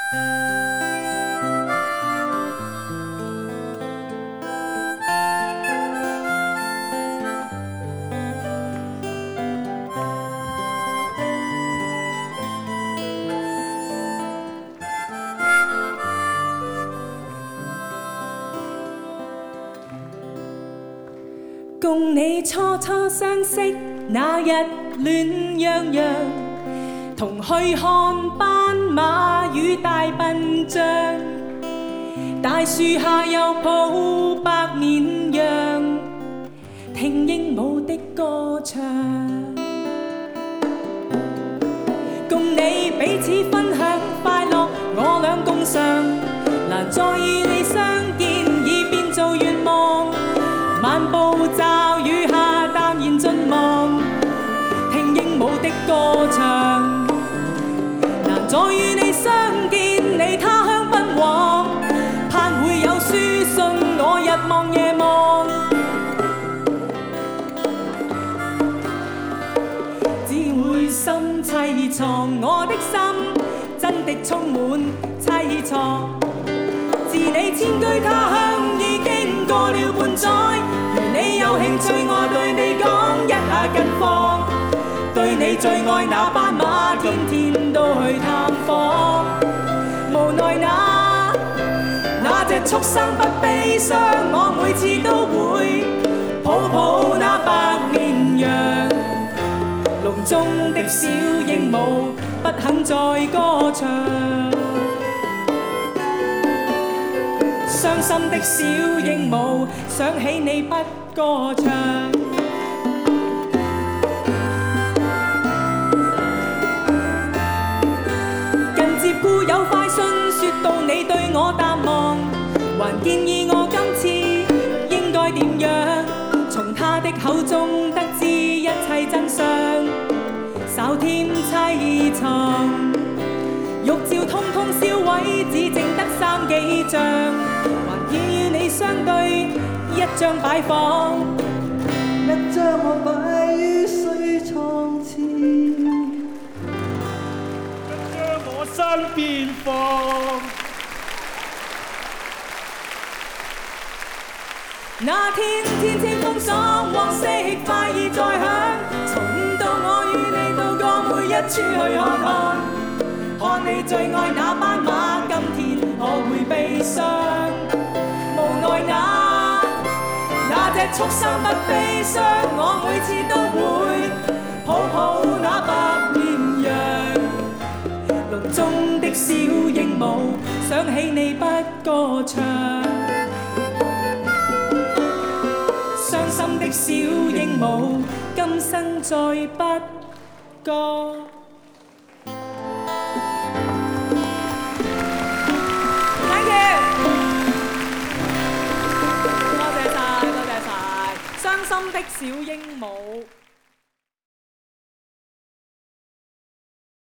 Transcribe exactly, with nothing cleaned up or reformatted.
共你初初相識那日暖洋洋，同去看斑馬與大笨象，大樹下又抱白綿羊，聽鸚鵡的歌唱。共你彼此分享快樂，我倆共嘗，難再與你相見已變做願望。漫步驟雨下淡然盡望，聽鸚鵡的歌唱。難再與你相見，你他鄉奔往，盼會有書信我日望夜望。只會心凄愴，我的心真的充滿凄愴。自你遷居他鄉已經過了半載，如你有興趣，我對你講一下近況。對你最愛那斑馬，天天都去探訪。無奈那那隻畜生不悲傷，我每次都會抱抱那白綿羊。籠中的小鸚鵡不肯再歌唱。傷心的小鸚鵡想起你不歌唱。近接故有快信說到你對我淡忘，還建議我今次應該點樣，從他的口中得知一切真相，稍添凄愴。玉照通通燒毀，只剩得三幾張，還要與你相對一張擺放， 一張我擺於水床前， 一張我身邊放。 那天天清風爽，往昔快意再響，從到我與你渡過每一處去看看。看你最愛那斑馬，今天我會悲傷。無奈那那隻畜生不悲傷，我每次都會抱抱那白綿羊。籠中的小鸚鵡想起你不歌唱，傷心的小鸚鵡今生再不歌。傷心的小鸚鵡。